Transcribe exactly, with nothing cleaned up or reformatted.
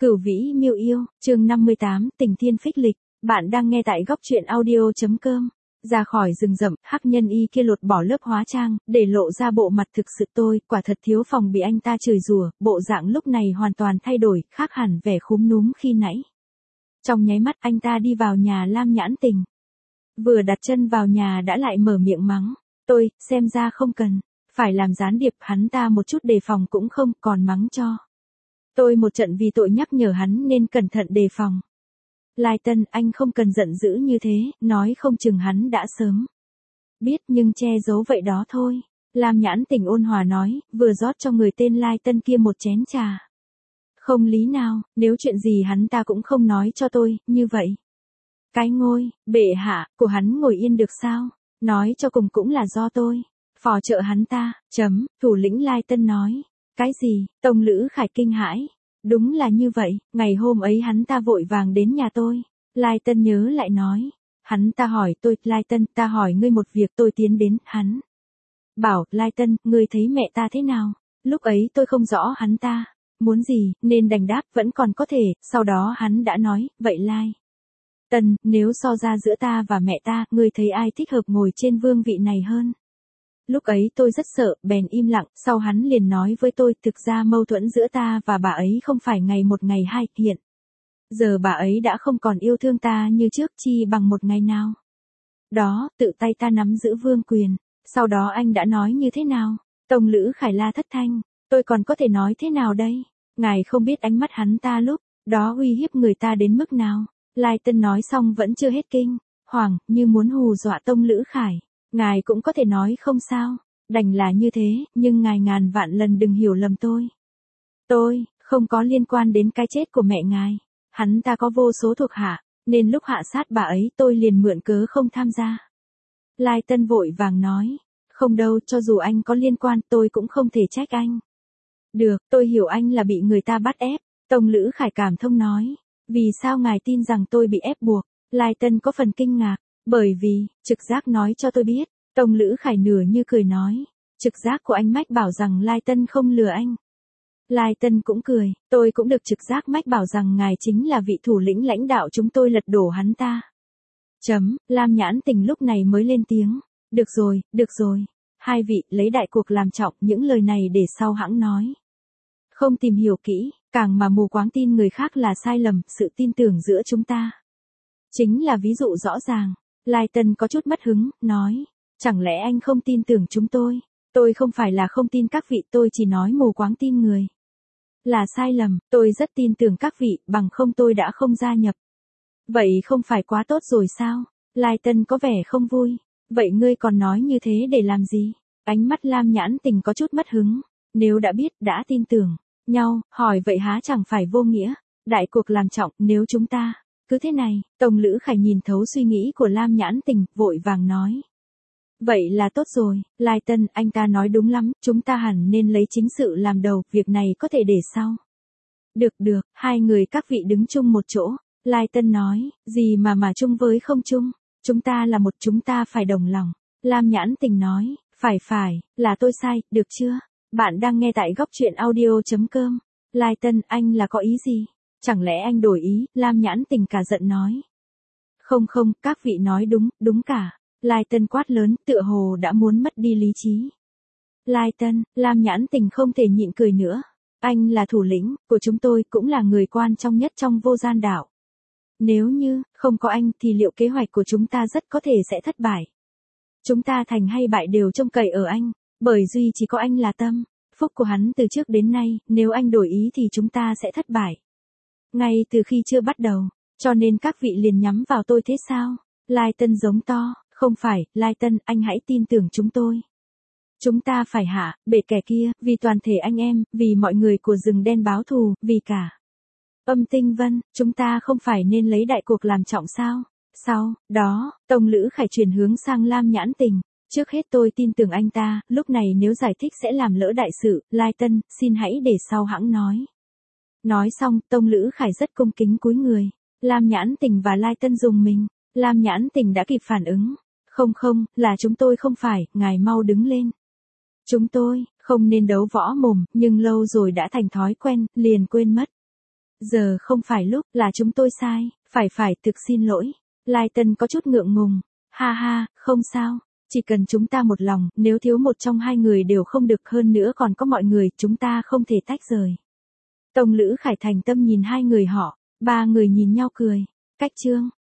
Cửu Vĩ Miêu Yêu, chương năm mươi tám, Tình Thiên Phích Lịch, bạn đang nghe tại góc truyện audio.com. Ra khỏi rừng rậm, hắc nhân y kia lột bỏ lớp hóa trang, để lộ ra bộ mặt thực sự tôi, quả thật thiếu phòng bị anh ta chửi rủa, bộ dạng lúc này hoàn toàn thay đổi, khác hẳn vẻ khúm núm khi nãy. Trong nháy mắt anh ta đi vào nhà Lam Nhãn Tình. Vừa đặt chân vào nhà đã lại mở miệng mắng, tôi, xem ra không cần, phải làm gián điệp, hắn ta một chút đề phòng cũng không, còn mắng cho tôi một trận vì tội nhắc nhở hắn nên cẩn thận đề phòng. Lai Tân, anh không cần giận dữ như thế, nói không chừng hắn đã sớm biết nhưng che giấu vậy đó thôi. Lam Nhãn Tình ôn hòa nói, vừa rót cho người tên Lai Tân kia một chén trà. Không lý nào, nếu chuyện gì hắn ta cũng không nói cho tôi, như vậy. Cái ngôi, bệ hạ, của hắn ngồi yên được sao? Nói cho cùng cũng là do tôi phò trợ hắn ta, chấm, thủ lĩnh Lai Tân nói. Cái gì? Tông Lữ Khải kinh hãi. Đúng là như vậy, ngày hôm ấy hắn ta vội vàng đến nhà tôi. Lai Tân nhớ lại nói. Hắn ta hỏi tôi, Lai Tân, ta hỏi ngươi một việc, tôi tiến đến, hắn bảo, Lai Tân, ngươi thấy mẹ ta thế nào? Lúc ấy tôi không rõ hắn ta muốn gì, nên đành đáp vẫn còn có thể, sau đó hắn đã nói, vậy Lai Tân, nếu so ra giữa ta và mẹ ta, ngươi thấy ai thích hợp ngồi trên vương vị này hơn? Lúc ấy tôi rất sợ, bèn im lặng, sau hắn liền nói với tôi, thực ra mâu thuẫn giữa ta và bà ấy không phải ngày một ngày hai, hiện giờ bà ấy đã không còn yêu thương ta như trước, chi bằng một ngày nào đó, tự tay ta nắm giữ vương quyền. Sau đó anh đã nói như thế nào? Tông Lữ Khải la thất thanh, tôi còn có thể nói thế nào đây? Ngài không biết ánh mắt hắn ta lúc đó uy hiếp người ta đến mức nào. Lai Tân nói xong vẫn chưa hết kinh hoàng, như muốn hù dọa Tông Lữ Khải. Ngài cũng có thể nói không sao, đành là như thế, nhưng ngài ngàn vạn lần đừng hiểu lầm tôi. Tôi, không có liên quan đến cái chết của mẹ ngài. Hắn ta có vô số thuộc hạ, nên lúc hạ sát bà ấy tôi liền mượn cớ không tham gia. Lai Tân vội vàng nói, không đâu, cho dù anh có liên quan tôi cũng không thể trách anh. Được, tôi hiểu anh là bị người ta bắt ép. Tông Lữ Khải cảm thông nói, vì sao ngài tin rằng tôi bị ép buộc? Lai Tân có phần kinh ngạc. Bởi vì, trực giác nói cho tôi biết. Tông Lữ Khải nửa như cười nói, trực giác của anh mách bảo rằng Lai Tân không lừa anh. Lai Tân cũng cười, tôi cũng được trực giác mách bảo rằng ngài chính là vị thủ lĩnh lãnh đạo chúng tôi lật đổ hắn ta. Chấm, Lam Nhãn Tình lúc này mới lên tiếng. Được rồi, được rồi. Hai vị, lấy đại cuộc làm trọng, những lời này để sau hãng nói. Không tìm hiểu kỹ, càng mà mù quáng tin người khác là sai lầm, sự tin tưởng giữa chúng ta chính là ví dụ rõ ràng. Lai Tân có chút mất hứng, nói, chẳng lẽ anh không tin tưởng chúng tôi? Tôi không phải là không tin các vị, tôi chỉ nói mù quáng tin người là sai lầm, tôi rất tin tưởng các vị, bằng không tôi đã không gia nhập. Vậy không phải quá tốt rồi sao? Lai Tân có vẻ không vui. Vậy ngươi còn nói như thế để làm gì? Ánh mắt Lam Nhãn Tình có chút mất hứng. Nếu đã biết, đã tin tưởng nhau, hỏi vậy há chẳng phải vô nghĩa? Đại cuộc làm trọng, nếu chúng ta cứ thế này. Tông Lữ Khải nhìn thấu suy nghĩ của Lam Nhãn Tình, vội vàng nói. Vậy là tốt rồi, Lai Tân, anh ta nói đúng lắm, chúng ta hẳn nên lấy chính sự làm đầu, việc này có thể để sau. Được được, hai người các vị đứng chung một chỗ. Lai Tân nói, gì mà mà chung với không chung, chúng ta là một, chúng ta phải đồng lòng. Lam Nhãn Tình nói, phải phải, là tôi sai, được chưa? Bạn đang nghe tại góc truyện audio.com. Lai Tân, anh là có ý gì? Chẳng lẽ anh đổi ý? Lam Nhãn Tình cả giận nói. Không không, các vị nói đúng, đúng cả. Lai Tân quát lớn, tựa hồ đã muốn mất đi lý trí. Lai Tân, Lam Nhãn Tình không thể nhịn cười nữa. Anh là thủ lĩnh của chúng tôi, cũng là người quan trọng nhất trong Vô Gian Đạo. Nếu như không có anh thì liệu kế hoạch của chúng ta rất có thể sẽ thất bại. Chúng ta thành hay bại đều trông cậy ở anh, bởi duy chỉ có anh là tâm phúc của hắn từ trước đến nay, nếu anh đổi ý thì chúng ta sẽ thất bại. Ngay từ khi chưa bắt đầu, cho nên các vị liền nhắm vào tôi thế sao? Lai Tân giống to, không phải, Lai Tân, anh hãy tin tưởng chúng tôi. Chúng ta phải hạ bệ kẻ kia, vì toàn thể anh em, vì mọi người của rừng đen báo thù, vì cả Âm Tinh Vân, chúng ta không phải nên lấy đại cuộc làm trọng sao? Sau đó, Tông Lữ Khải chuyển hướng sang Lam Nhãn Tình. Trước hết tôi tin tưởng anh ta, lúc này nếu giải thích sẽ làm lỡ đại sự, Lai Tân, xin hãy để sau hãng nói. Nói xong, Tông Lữ Khải rất cung kính cúi người. Lam Nhãn Tình và Lai Tân dùng mình. Lam Nhãn Tình đã kịp phản ứng. Không không, là chúng tôi không phải, ngài mau đứng lên. Chúng tôi, không nên đấu võ mồm, nhưng lâu rồi đã thành thói quen, liền quên mất. Giờ không phải lúc, là chúng tôi sai, phải phải thực xin lỗi. Lai Tân có chút ngượng ngùng. Ha ha, không sao. Chỉ cần chúng ta một lòng, nếu thiếu một trong hai người đều không được, hơn nữa còn có mọi người, chúng ta không thể tách rời. Tông Lữ Khải thành tâm nhìn hai người họ, ba người nhìn nhau cười. Cách chương.